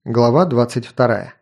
Глава 22.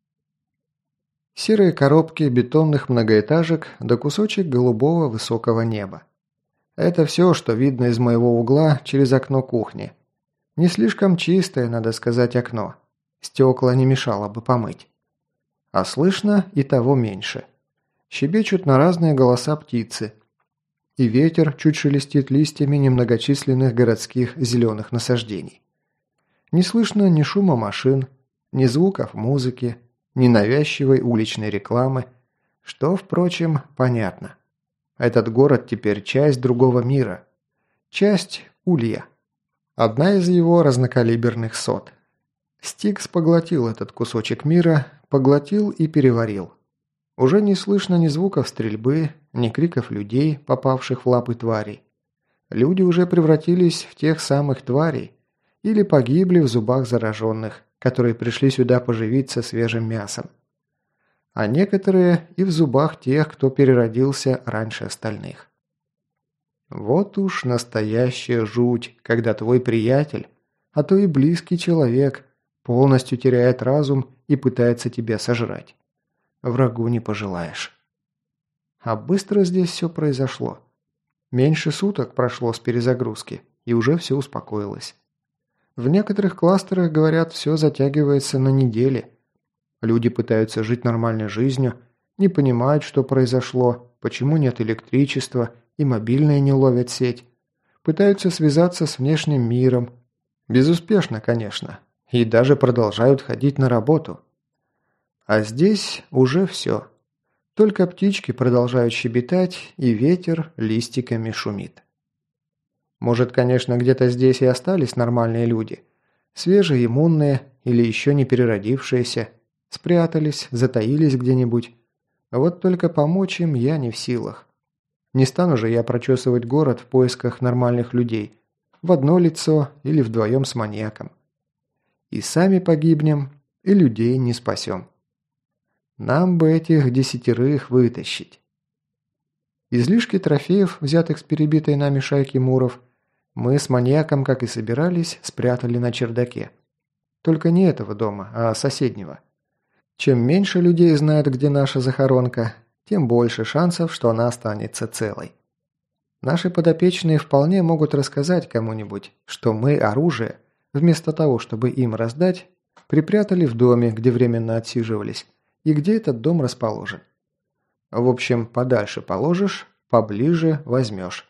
Серые коробки бетонных многоэтажек да кусочек голубого высокого неба. Это все, что видно из моего угла через окно кухни. Не слишком чистое, надо сказать, окно. Стекла не мешало бы помыть. А слышно и того меньше. Щебечут на разные голоса птицы. И ветер чуть шелестит листьями немногочисленных городских зеленых насаждений. Не слышно ни шума машин, ни звуков музыки, ни навязчивой уличной рекламы, что, впрочем, понятно. Этот город теперь часть другого мира. Часть Улья. Одна из его разнокалиберных сот. Стикс поглотил этот кусочек мира, поглотил и переварил. Уже не слышно ни звуков стрельбы, ни криков людей, попавших в лапы тварей. Люди уже превратились в тех самых тварей, или погибли в зубах зараженных, которые пришли сюда поживиться свежим мясом. А некоторые и в зубах тех, кто переродился раньше остальных. Вот уж настоящая жуть, когда твой приятель, а то и близкий человек, полностью теряет разум и пытается тебя сожрать. Врагу не пожелаешь. А быстро здесь все произошло. Меньше суток прошло с перезагрузки, и уже все успокоилось. В некоторых кластерах, говорят, все затягивается на недели. Люди пытаются жить нормальной жизнью, не понимают, что произошло, почему нет электричества и мобильные не ловят сеть. Пытаются связаться с внешним миром. Безуспешно, конечно. И даже продолжают ходить на работу. А здесь уже все. Только птички продолжают щебетать, и ветер листиками шумит. Может, конечно, где-то здесь и остались нормальные люди. Свежие, иммунные или еще не переродившиеся. Спрятались, затаились где-нибудь. Вот только помочь им я не в силах. Не стану же я прочесывать город в поисках нормальных людей. В одно лицо или вдвоем с маньяком. И сами погибнем, и людей не спасем. Нам бы этих 10 вытащить. Излишки трофеев, взятых с перебитой нами шайки муров, мы с маньяком, как и собирались, спрятали на чердаке. Только не этого дома, а соседнего. Чем меньше людей знает, где наша захоронка, тем больше шансов, что она останется целой. Наши подопечные вполне могут рассказать кому-нибудь, что мы оружие, вместо того, чтобы им раздать, припрятали в доме, где временно отсиживались, и где этот дом расположен. В общем, подальше положишь, поближе возьмешь.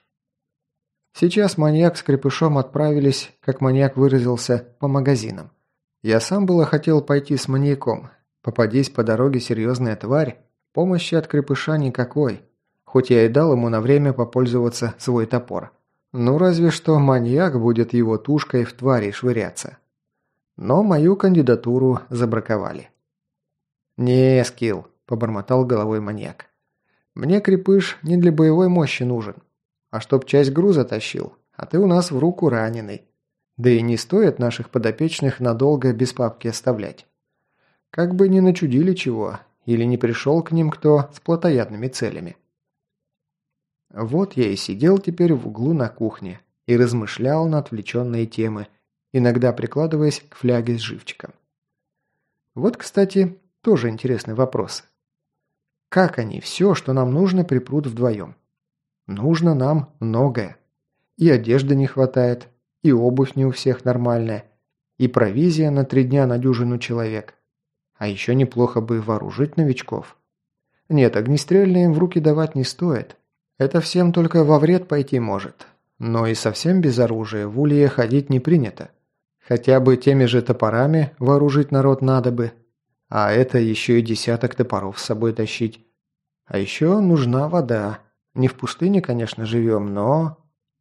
Сейчас маньяк с крепышом отправились, как маньяк выразился, по магазинам. Я сам было хотел пойти с маньяком. Попадись по дороге серьезная тварь, помощи от крепыша никакой. Хоть я и дал ему на время попользоваться свой топор. Ну разве что маньяк будет его тушкой в твари швыряться. Но мою кандидатуру забраковали. «Не, Скилл», – побормотал головой маньяк. «Мне крепыш не для боевой мощи нужен. А чтоб часть груза тащил, а ты у нас в руку раненый. Да и не стоит наших подопечных надолго без папки оставлять. Как бы ни начудили чего, или не пришел к ним кто с плотоядными целями». Вот я и сидел теперь в углу на кухне и размышлял на отвлеченные темы, иногда прикладываясь к фляге с живчиком. Вот, кстати, тоже интересный вопрос. Как они все, что нам нужно, припрут вдвоем? Нужно нам многое. И одежды не хватает, и обувь не у всех нормальная, и провизия на 3 дня на дюжину человек. А еще неплохо бы вооружить новичков. Нет, огнестрельные им в руки давать не стоит. Это всем только во вред пойти может. Но и совсем без оружия в Улье ходить не принято. Хотя бы теми же топорами вооружить народ надо бы. А это еще и 10 топоров с собой тащить. А еще нужна вода. Не в пустыне, конечно, живем, но...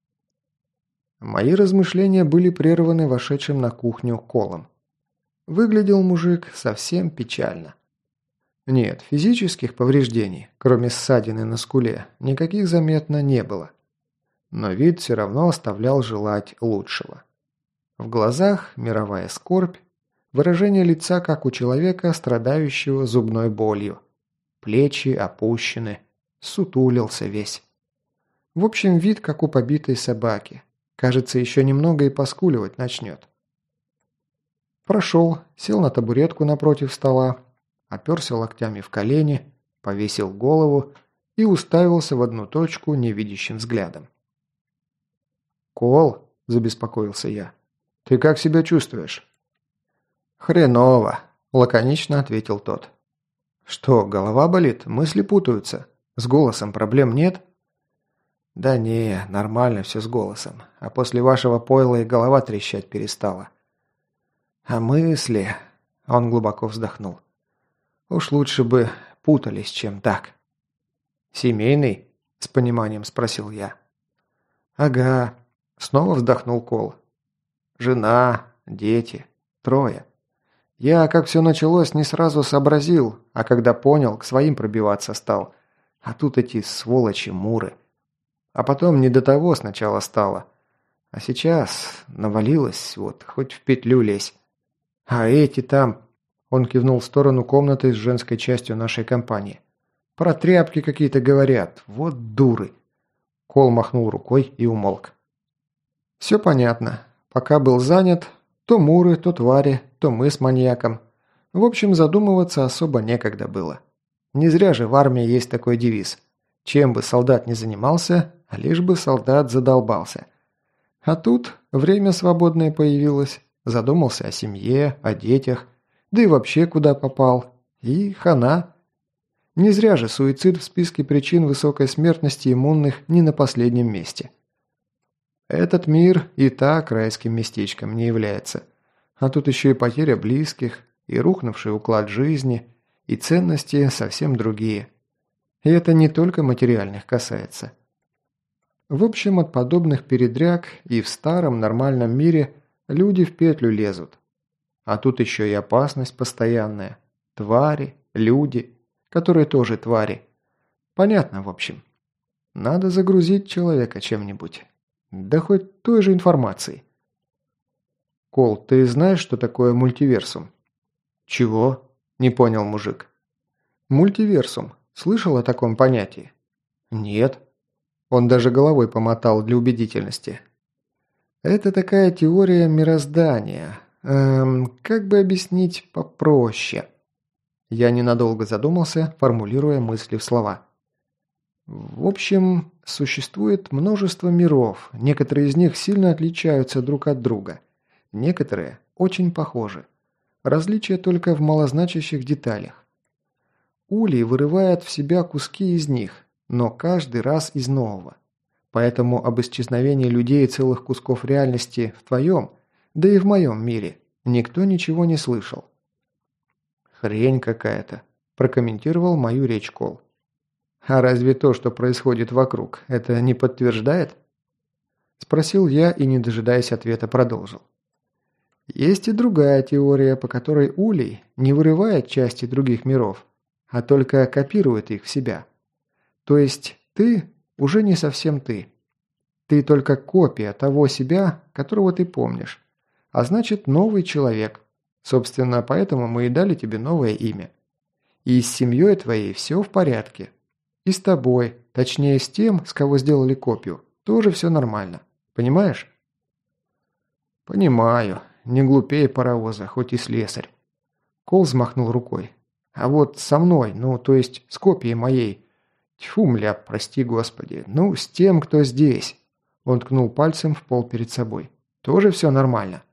Мои размышления были прерваны вошедшим на кухню Колом. Выглядел мужик совсем печально. Нет, физических повреждений, кроме ссадины на скуле, никаких заметно не было. Но вид все равно оставлял желать лучшего. В глазах мировая скорбь, выражение лица, как у человека, страдающего зубной болью. Плечи опущены, сутулился весь. В общем, вид, как у побитой собаки. Кажется, еще немного и поскуливать начнет. Прошел, Сел на табуретку напротив стола, оперся локтями в колени, повесил голову и уставился в одну точку невидящим взглядом. «Кол», – забеспокоился я, – «ты как себя чувствуешь?» «Хреново», – лаконично ответил тот. «Что, голова болит? Мысли путаются? С голосом проблем нет?» «Да не, нормально все с голосом. А после вашего пойла и голова трещать перестала». «А мысли...» – он глубоко вздохнул. «Уж лучше бы путались, чем так». «Семейный?» – с пониманием спросил я. «Ага», – снова вздохнул Кол. «Жена, дети, 3. Я, как все началось, не сразу сообразил, а когда понял, к своим пробиваться стал. А тут эти сволочи-муры. А потом не до того сначала стало. А сейчас навалилось, вот, хоть в петлю лезь. А эти там...» Он кивнул в сторону комнаты с женской частью нашей компании. «Про тряпки какие-то говорят. Вот дуры!» Кол махнул рукой и умолк. «Все понятно. Пока был занят, то муры, то твари, то мы с маньяком. В общем, задумываться особо некогда было. Не зря же в армии есть такой девиз. Чем бы солдат ни занимался, лишь бы солдат задолбался. А тут время свободное появилось. Задумался о семье, о детях, да и вообще куда попал. И хана. Не зря же суицид в списке причин высокой смертности иммунных не на последнем месте. Этот мир и так райским местечком не является. А тут еще и потеря близких, и рухнувший уклад жизни, и ценности совсем другие. И это не только материальных касается. В общем, от подобных передряг и в старом нормальном мире люди в петлю лезут. А тут еще и опасность постоянная. Твари, люди, которые тоже твари. Понятно, в общем. Надо загрузить человека чем-нибудь. Да хоть той же информацией. «Кол, ты знаешь, что такое мультиверсум?» «Чего?» – не понял мужик. «Мультиверсум. Слышал о таком понятии?» «Нет». Он даже головой помотал для убедительности. «Это такая теория мироздания. Как бы объяснить попроще?» Я ненадолго задумался, формулируя мысли в слова. В общем, существует множество миров, некоторые из них сильно отличаются друг от друга. Некоторые очень похожи. Различие только в малозначащих деталях. Улей вырывает в себя куски из них, но каждый раз из нового. Поэтому об исчезновении людей и целых кусков реальности в твоем, да и в моем мире, никто ничего не слышал. «Хрень какая-то», – прокомментировал мою речь Кол. «А разве то, что происходит вокруг, это не подтверждает?» Спросил я и, не дожидаясь ответа, продолжил. Есть и другая теория, по которой Улей не вырывает части других миров, а только копирует их в себя. То есть ты уже не совсем ты. Ты только копия того себя, которого ты помнишь. А значит, новый человек. Собственно, поэтому мы и дали тебе новое имя. И с семьей твоей все в порядке. И с тобой, точнее с тем, с кого сделали копию, тоже все нормально. Понимаешь? Понимаю. Не глупее паровоза, хоть и слесарь. Кол взмахнул рукой. А вот со мной, ну, то есть с копией моей. Тьфу, мля, прости господи. Ну, с тем, кто здесь. Он ткнул пальцем в пол перед собой. Тоже все нормально.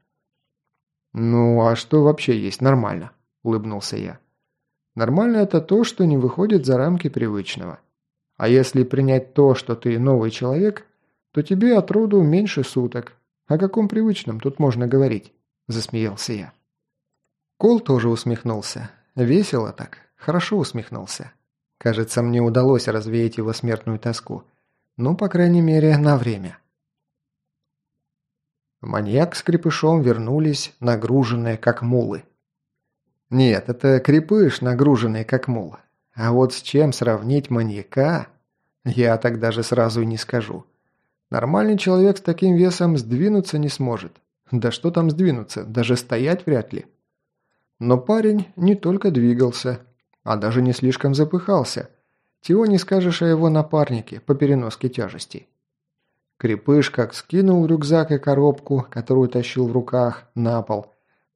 Ну, а что вообще есть нормально? Улыбнулся я. Нормально это то, что не выходит за рамки привычного. А если принять то, что ты новый человек, то тебе от роду меньше суток. О каком привычном тут можно говорить? Засмеялся я. Кол тоже усмехнулся. Весело так, хорошо усмехнулся. Кажется, мне удалось развеять его смертную тоску. Ну, по крайней мере, на время. Маньяк с крепышом вернулись, нагруженные как мулы. Нет, это крепыш, нагруженный как мул. А вот с чем сравнить маньяка, я так даже сразу и не скажу. Нормальный человек с таким весом сдвинуться не сможет. Да что там сдвинуться, даже стоять вряд ли. Но парень не только двигался, а даже не слишком запыхался. Чего не скажешь о его напарнике по переноске тяжестей. Крепыш как скинул рюкзак и коробку, которую тащил в руках, на пол,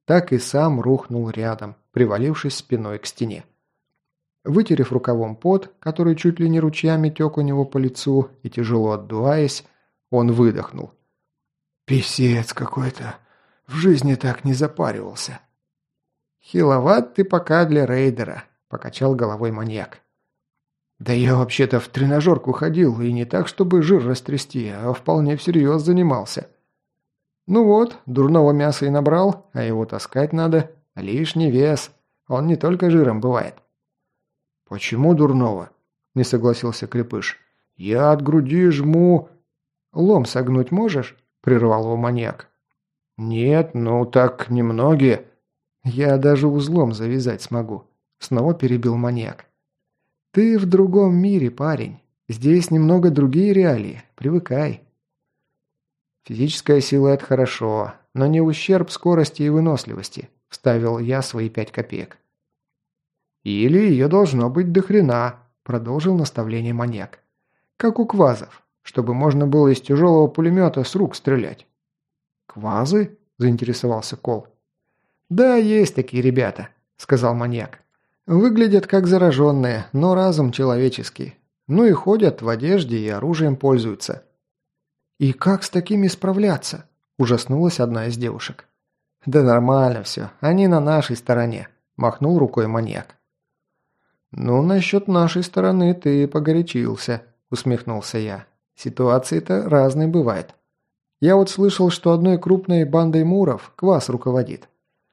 так и сам рухнул рядом, привалившись спиной к стене. Вытерев рукавом пот, который чуть ли не ручьями тек у него по лицу, и тяжело отдуваясь, он выдохнул. «Писец какой-то. В жизни так не запаривался». «Хиловат ты пока для рейдера», – покачал головой маньяк. «Да я вообще-то в тренажерку ходил, и не так, чтобы жир растрясти, а вполне всерьез занимался». «Ну вот, дурного мяса и набрал, а его таскать надо. Лишний вес. Он не только жиром бывает». «Почему дурного?» – не согласился Крепыш. «Я от груди жму...» «Лом согнуть можешь?» – прервал его маньяк. «Нет, ну так немногие». «Я даже узлом завязать смогу», – снова перебил маньяк. «Ты в другом мире, парень. Здесь немного другие реалии. Привыкай». «Физическая сила – это хорошо, но не в ущерб скорости и выносливости», – вставил я свои 5 копеек. «Или ее должно быть до хрена», – продолжил наставление маньяк. «Как у квазов, чтобы можно было из тяжелого пулемета с рук стрелять». «Квазы?» – заинтересовался Кол. «Да, есть такие ребята», – сказал маньяк. «Выглядят как зараженные, но разум человеческий. Ну и ходят в одежде и оружием пользуются». «И как с такими справляться?» – ужаснулась одна из девушек. «Да нормально все, они на нашей стороне», – махнул рукой маньяк. «Ну, насчет нашей стороны ты погорячился», – усмехнулся я. «Ситуации-то разные бывают. Я вот слышал, что одной крупной бандой муров Квас руководит».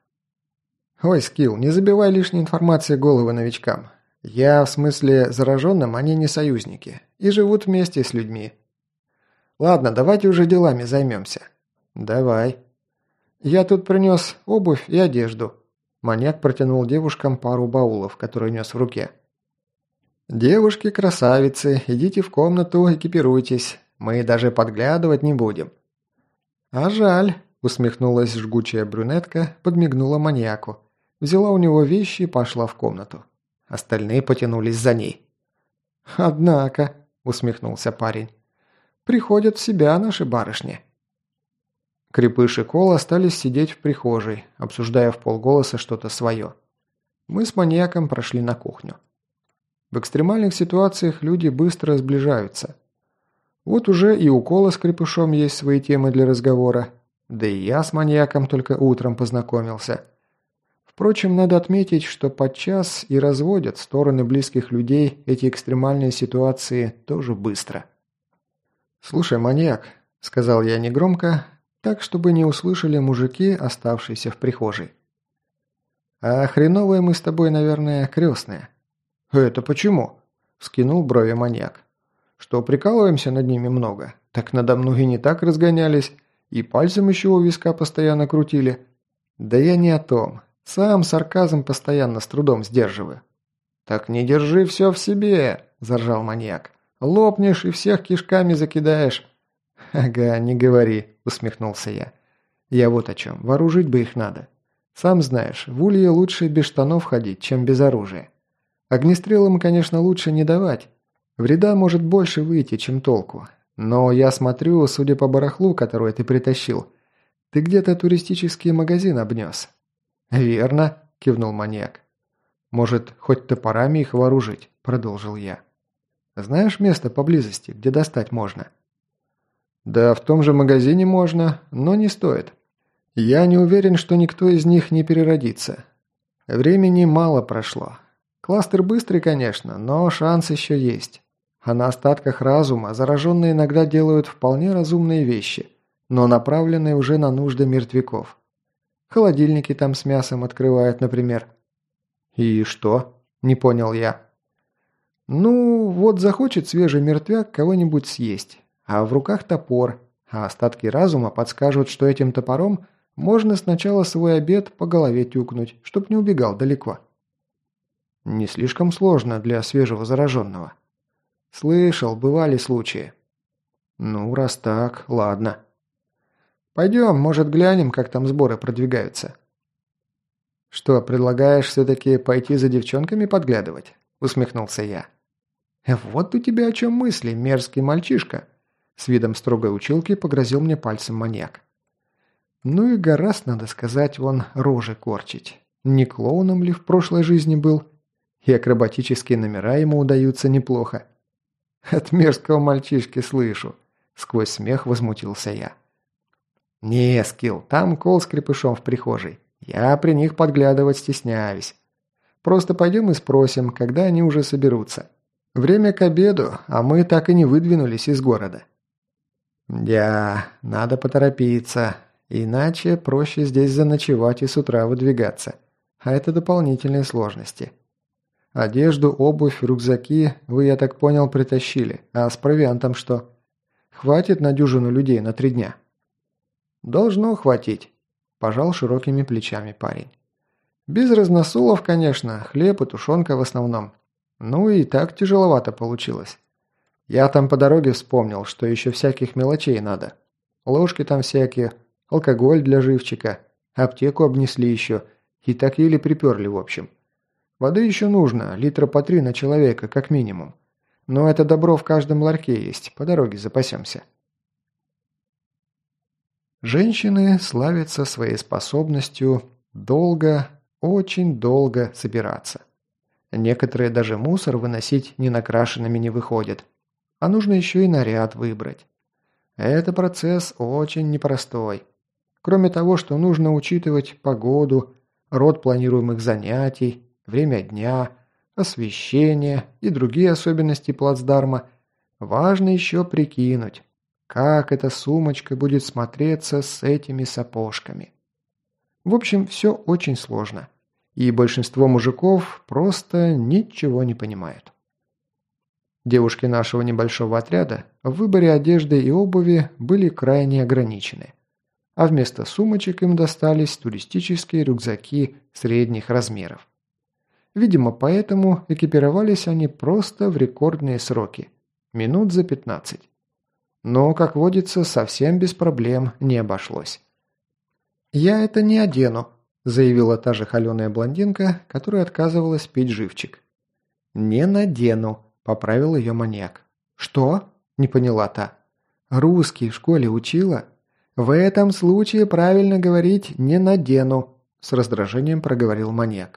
«Ой, Скилл, не забивай лишней информации головы новичкам. Я, в смысле, зараженным, они не союзники. И живут вместе с людьми. Ладно, давайте уже делами займемся». «Давай». «Я тут принес обувь и одежду». Маньяк протянул девушкам пару баулов, которые нес в руке. «Девушки-красавицы, идите в комнату, экипируйтесь. Мы даже подглядывать не будем». «А жаль», – усмехнулась жгучая брюнетка, подмигнула маньяку. Взяла у него вещи и пошла в комнату. Остальные потянулись за ней. «Однако», – усмехнулся парень, – «приходят в себя наши барышни». Крепыш и Кол остались сидеть в прихожей, обсуждая вполголоса что-то свое. Мы с маньяком прошли на кухню. В экстремальных ситуациях люди быстро сближаются. Вот уже и у Кола с Крепышом есть свои темы для разговора, да и я с маньяком только утром познакомился. Впрочем, надо отметить, что подчас и разводят стороны близких людей эти экстремальные ситуации тоже быстро. «Слушай, маньяк», – сказал я негромко, так, чтобы не услышали мужики, оставшиеся в прихожей. «А хреновые мы с тобой, наверное, крестные». «Это почему?» – вскинул брови маньяк. «Что, прикалываемся над ними много? Так надо мной и не так разгонялись, и пальцем еще у виска постоянно крутили». «Да я не о том. Сам сарказм постоянно с трудом сдерживаю». «Так не держи все в себе», – заржал маньяк. «Лопнешь и всех кишками закидаешь». «Ага, не говори», – усмехнулся я. «Я вот о чем. Вооружить бы их надо. Сам знаешь, в улье лучше без штанов ходить, чем без оружия. Огнестрелам, конечно, лучше не давать. Вреда может больше выйти, чем толку. Но я смотрю, судя по барахлу, которое ты притащил, ты где-то туристический магазин обнес». «Верно», – кивнул маньяк. «Может, хоть топорами их вооружить?» – продолжил я. «Знаешь место поблизости, где достать можно?» «Да в том же магазине можно, но не стоит. Я не уверен, что никто из них не переродится. Времени мало прошло. Кластер быстрый, конечно, но шанс еще есть. А на остатках разума зараженные иногда делают вполне разумные вещи, но направленные уже на нужды мертвяков. Холодильники там с мясом открывают, например». «И что?» – не понял я. «Ну, вот захочет свежий мертвяк кого-нибудь съесть, а в руках топор, а остатки разума подскажут, что этим топором можно сначала свой обед по голове тюкнуть, чтоб не убегал далеко». «Не слишком сложно для свежего зараженного». «Слышал, бывали случаи». «Ну, раз так, ладно». «Пойдем, может, глянем, как там сборы продвигаются». «Что, предлагаешь все-таки пойти за девчонками подглядывать?» – усмехнулся я. «Вот у тебя о чем мысли, мерзкий мальчишка!» С видом строгой училки погрозил мне пальцем маньяк. Ну и гораздо, надо сказать, вон рожи корчить. Не клоуном ли в прошлой жизни был? И акробатические номера ему удаются неплохо. От мерзкого мальчишки слышу. Сквозь смех возмутился я. «Не, Скилл, там Кол с Крепышом в прихожей. Я при них подглядывать стесняюсь. Просто пойдем и спросим, когда они уже соберутся. Время к обеду, а мы так и не выдвинулись из города». «Да, надо поторопиться, иначе проще здесь заночевать и с утра выдвигаться. А это дополнительные сложности. Одежду, обувь, рюкзаки вы, я так понял, притащили. А с провиантом что? Хватит на дюжину людей на 3 дня?» «Должно хватить», – пожал широкими плечами парень. «Без разносолов, конечно, хлеб и тушенка в основном. Ну и так тяжеловато получилось. Я там по дороге вспомнил, что еще всяких мелочей надо. Ложки там всякие, алкоголь для живчика, аптеку обнесли еще, и так еле приперли в общем. Воды еще нужно, литра по 3 на человека, как минимум. Но это добро в каждом ларьке есть, по дороге запасемся». Женщины славятся своей способностью долго, очень долго собираться. Некоторые даже мусор выносить ненакрашенными не выходят. А нужно еще и наряд выбрать. Это процесс очень непростой. Кроме того, что нужно учитывать погоду, род планируемых занятий, время дня, освещение и другие особенности плацдарма, важно еще прикинуть, как эта сумочка будет смотреться с этими сапожками. В общем, все очень сложно. И большинство мужиков просто ничего не понимают. Девушки нашего небольшого отряда в выборе одежды и обуви были крайне ограничены. А вместо сумочек им достались туристические рюкзаки средних размеров. Видимо, поэтому экипировались они просто в рекордные сроки – минут за 15. Но, как водится, совсем без проблем не обошлось. «Я это не одену», – заявила та же холеная блондинка, которая отказывалась пить живчик. «Не надену», – поправил ее маньяк. «Что?» – не поняла та. «Русский в школе учила?» «В этом случае правильно говорить «не надену», – с раздражением проговорил маньяк.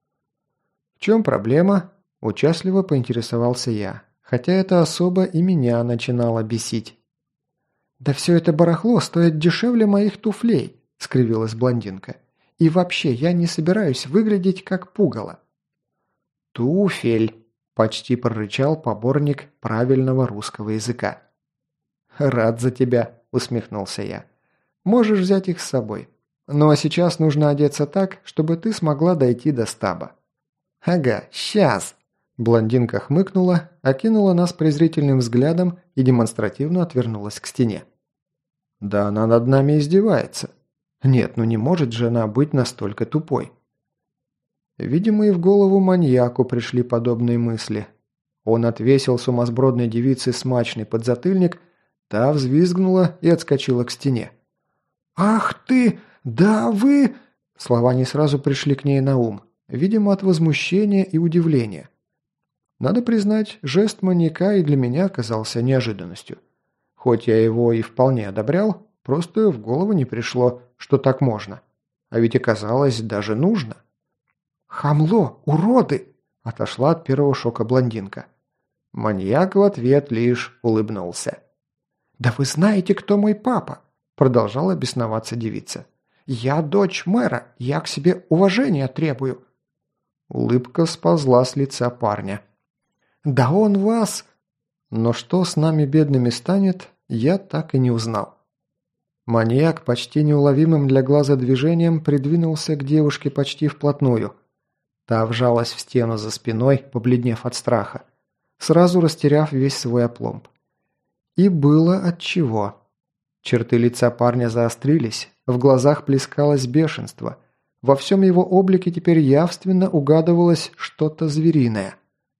«В чем проблема?» – участливо поинтересовался я, хотя это особо и меня начинало бесить. «Да все это барахло стоит дешевле моих туфлей», – скривилась блондинка. «И вообще, я не собираюсь выглядеть как пугало». «Туфель», – почти прорычал поборник правильного русского языка. «Рад за тебя», – усмехнулся я. «Можешь взять их с собой. Но сейчас нужно одеться так, чтобы ты смогла дойти до стаба». «Ага, сейчас!» Блондинка хмыкнула, окинула нас презрительным взглядом и демонстративно отвернулась к стене. «Да она над нами издевается. Нет, ну не может же она быть настолько тупой». Видимо, и в голову маньяку пришли подобные мысли. Он отвесил сумасбродной девице смачный подзатыльник, та взвизгнула и отскочила к стене. «Ах ты! Да вы...» Слова не сразу пришли к ней на ум, видимо, от возмущения и удивления. Надо признать, жест маньяка и для меня оказался неожиданностью. Хоть я его и вполне одобрял, просто в голову не пришло, что так можно. А ведь оказалось, даже нужно. «Хамло! Уроды!» – отошла от первого шока блондинка. Маньяк в ответ лишь улыбнулся. «Да вы знаете, кто мой папа?» – продолжала бесноваться девица. «Я дочь мэра, я к себе уважения требую». Улыбка сползла с лица парня. «Да он вас...» Но что с нами бедными станет, я так и не узнал. Маньяк почти неуловимым для глаза движением придвинулся к девушке почти вплотную. Та вжалась в стену за спиной, побледнев от страха, сразу растеряв весь свой опломб. И было отчего. Черты лица парня заострились, в глазах плескалось бешенство. Во всем его облике теперь явственно угадывалось что-то звериное.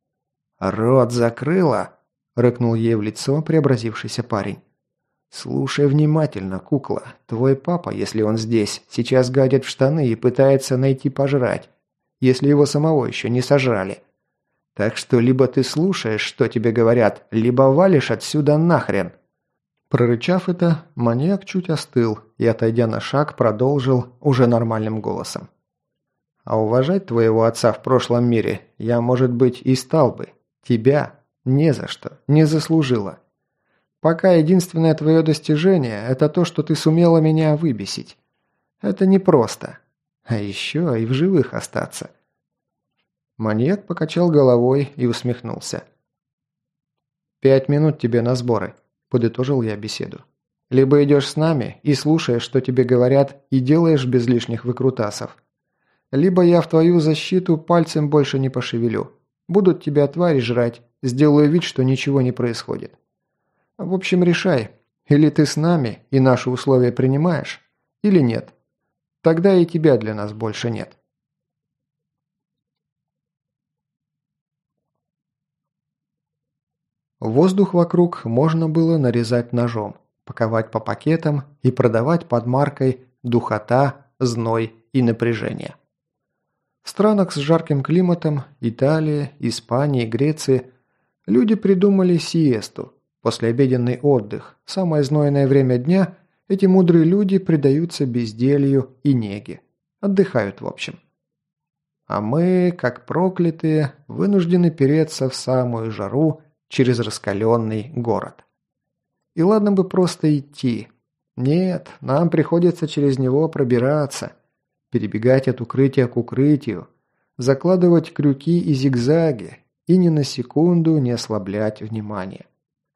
«Рот закрыла!» – рыкнул ей в лицо преобразившийся парень. «Слушай внимательно, кукла. Твой папа, если он здесь, сейчас гадит в штаны и пытается найти пожрать, если его самого еще не сожрали. Так что либо ты слушаешь, что тебе говорят, либо валишь отсюда нахрен». Прорычав это, маньяк чуть остыл и, отойдя на шаг, продолжил уже нормальным голосом. «А уважать твоего отца в прошлом мире я, может быть, и стал бы. Тебя не за что, не заслужила. Пока единственное твое достижение – это то, что ты сумела меня выбесить. Это непросто. А еще и в живых остаться». Маньяк покачал головой и усмехнулся. 5 минут тебе на сборы», – подытожил я беседу. «Либо идешь с нами и слушаешь, что тебе говорят, и делаешь без лишних выкрутасов. Либо я в твою защиту пальцем больше не пошевелю. Будут тебя твари жрать, сделаю вид, что ничего не происходит. В общем, решай, или ты с нами и наши условия принимаешь, или нет. Тогда и тебя для нас больше нет». Воздух вокруг можно было нарезать ножом, паковать по пакетам и продавать под маркой «духота», «зной» и «напряжение». В странах с жарким климатом – Италии, Испании, Греции – люди придумали сиесту – послеобеденный отдых. Самое знойное время дня эти мудрые люди предаются безделью и неге. Отдыхают в общем. А мы, как проклятые, вынуждены переться в самую жару через раскаленный город. И ладно бы просто идти. Нет, нам приходится через него пробираться, перебегать от укрытия к укрытию, закладывать крюки и зигзаги и ни на секунду не ослаблять внимание.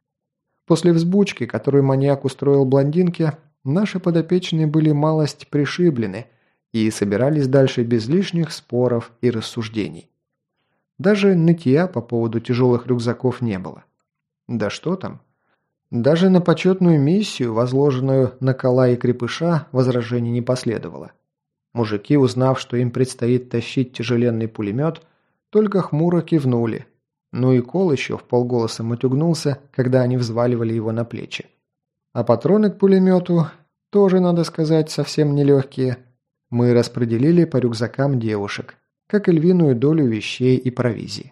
После взбучки, которую маньяк устроил блондинке, наши подопечные были малость пришиблены и собирались дальше без лишних споров и рассуждений. Даже нытья по поводу тяжелых рюкзаков не было. Да что там? Даже на почетную миссию, возложенную на Кола и Крепыша, возражений не последовало. Мужики, узнав, что им предстоит тащить тяжеленный пулемет, только хмуро кивнули. Ну и Кол еще вполголоса матюгнулся, когда они взваливали его на плечи. А патроны к пулемету, тоже, надо сказать, совсем нелегкие, мы распределили по рюкзакам девушек, как и львиную долю вещей и провизии.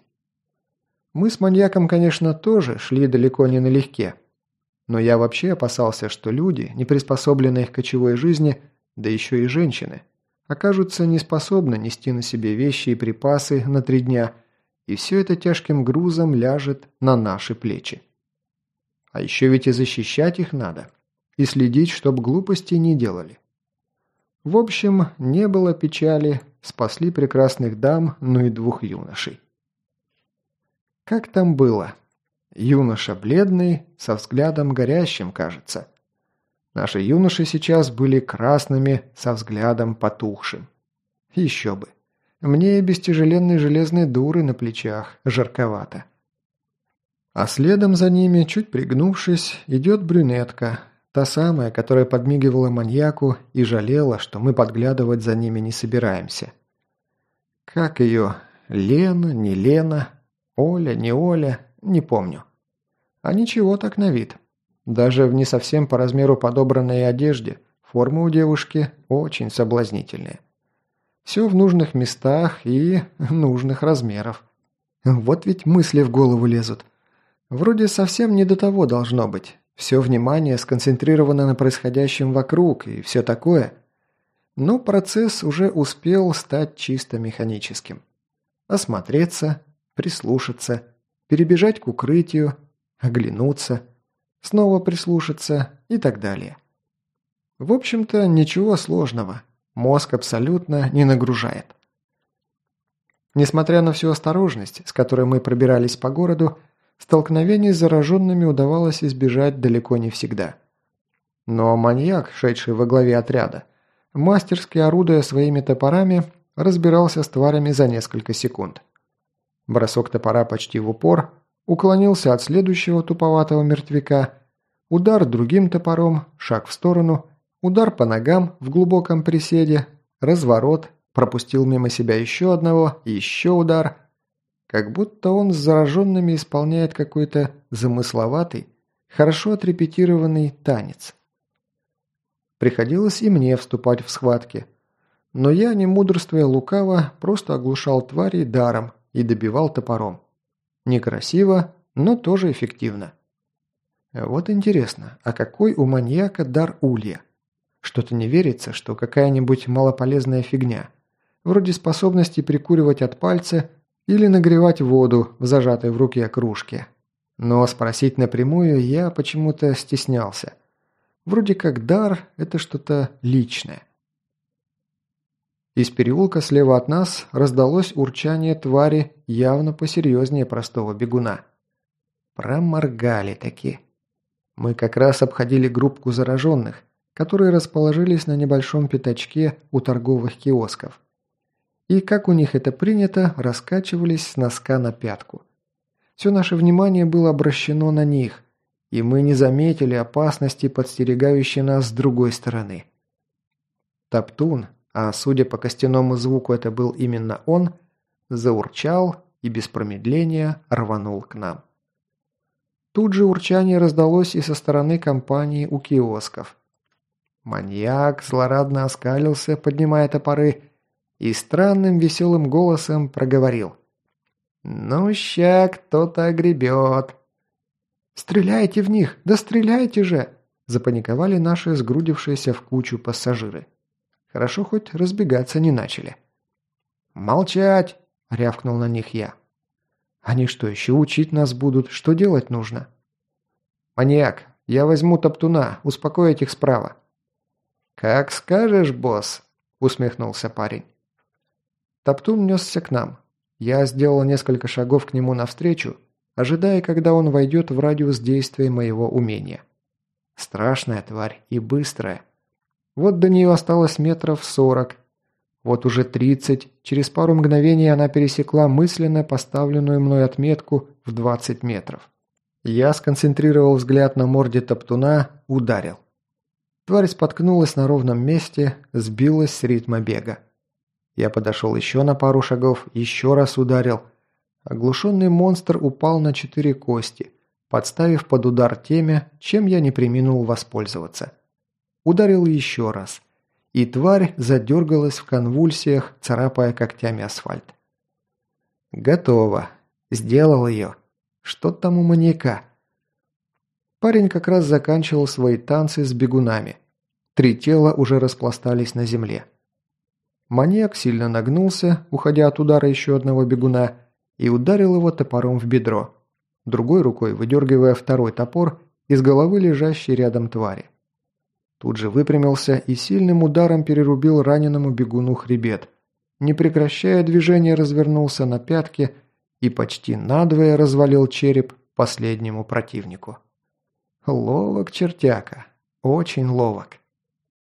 Мы с маньяком, конечно, тоже шли далеко не налегке. Но я вообще опасался, что люди, не приспособленные к кочевой жизни, да еще и женщины, окажутся неспособны нести на себе вещи и припасы на 3 дня, и все это тяжким грузом ляжет на наши плечи. А еще ведь и защищать их надо, и следить, чтоб глупостей не делали. В общем, не было печали, спасли прекрасных дам, ну и 2 юношей. Как там было? Юноша бледный, со взглядом горящим, кажется. Наши юноши сейчас были красными, со взглядом потухшим. Еще бы. Мне и без тяжеленной железной дуры на плечах жарковато. А следом за ними, чуть пригнувшись, идет брюнетка, та самая, которая подмигивала маньяку и жалела, что мы подглядывать за ними не собираемся. Как ее? Лена, не Лена, Оля, не Оля, не помню. А ничего так на вид. Даже в не совсем по размеру подобранной одежде формы у девушки очень соблазнительные. Все в нужных местах и нужных размеров. Вот ведь мысли в голову лезут. Вроде совсем не до того должно быть. Все внимание сконцентрировано на происходящем вокруг и все такое. Но процесс уже успел стать чисто механическим. Осмотреться, прислушаться, перебежать к укрытию, оглянуться, снова прислушаться и так далее. В общем-то, ничего сложного. Мозг абсолютно не нагружает. Несмотря на всю осторожность, с которой мы пробирались по городу, столкновений с зараженными удавалось избежать далеко не всегда. Но маньяк, шедший во главе отряда, мастерски орудуя своими топорами, разбирался с тварями за несколько секунд. Бросок топора почти в упор, уклонился от следующего туповатого мертвяка, удар другим топором, шаг в сторону, удар по ногам в глубоком приседе, разворот, пропустил мимо себя еще одного, еще удар. Как будто он с зараженными исполняет какой-то замысловатый, хорошо отрепетированный танец. Приходилось и мне вступать в схватки. Но я, не мудрствуя лукаво, просто оглушал тварей даром и добивал топором. Некрасиво, но тоже эффективно. Вот интересно, а какой у маньяка дар улья? Что-то не верится, что какая-нибудь малополезная фигня, вроде способности прикуривать от пальца или нагревать воду в зажатой в руке кружке. Но спросить напрямую я почему-то стеснялся. Вроде как дар – это что-то личное. Из переулка слева от нас раздалось урчание твари явно посерьезнее простого бегуна. Проморгали-таки. Мы как раз обходили группку зараженных, которые расположились на небольшом пятачке у торговых киосков. И, как у них это принято, раскачивались с носка на пятку. Все наше внимание было обращено на них, и мы не заметили опасности, подстерегающей нас с другой стороны. Топтун, а судя по костяному звуку это был именно он, заурчал и без промедления рванул к нам. Тут же урчание раздалось и со стороны компании у киосков. Маньяк злорадно оскалился, поднимая топоры, и странным веселым голосом проговорил. «Ну, ща кто-то огребет!» «Стреляйте в них! Да стреляйте же!» запаниковали наши сгрудившиеся в кучу пассажиры. Хорошо, хоть разбегаться не начали. «Молчать!» – рявкнул на них я. «Они что, еще учить нас будут? Что делать нужно?» «Маньяк, я возьму топтуна, успокоить их справа». «Как скажешь, босс!» – усмехнулся парень. Топтун несся к нам. Я сделал несколько шагов к нему навстречу, ожидая, когда он войдет в радиус действия моего умения. Страшная тварь и быстрая. Вот до нее осталось метров 40. Вот уже 30. Через пару мгновений она пересекла мысленно поставленную мной отметку в 20 метров. Я сконцентрировал взгляд на морде топтуна, ударил. Тварь споткнулась на ровном месте, сбилась с ритма бега. Я подошел еще на пару шагов, еще раз ударил. Оглушенный монстр упал на 4 кости, подставив под удар темя, чем я не преминул воспользоваться. Ударил еще раз. И тварь задергалась в конвульсиях, царапая когтями асфальт. Готово. Сделал ее. Что там у маньяка? Парень как раз заканчивал свои танцы с бегунами. 3 тела уже распластались на земле. Маньяк сильно нагнулся, уходя от удара еще одного бегуна, и ударил его топором в бедро, другой рукой выдергивая второй топор из головы лежащей рядом твари. Тут же выпрямился и сильным ударом перерубил раненому бегуну хребет, не прекращая движения развернулся на пятки и почти надвое развалил череп последнему противнику. Ловок чертяка, очень ловок.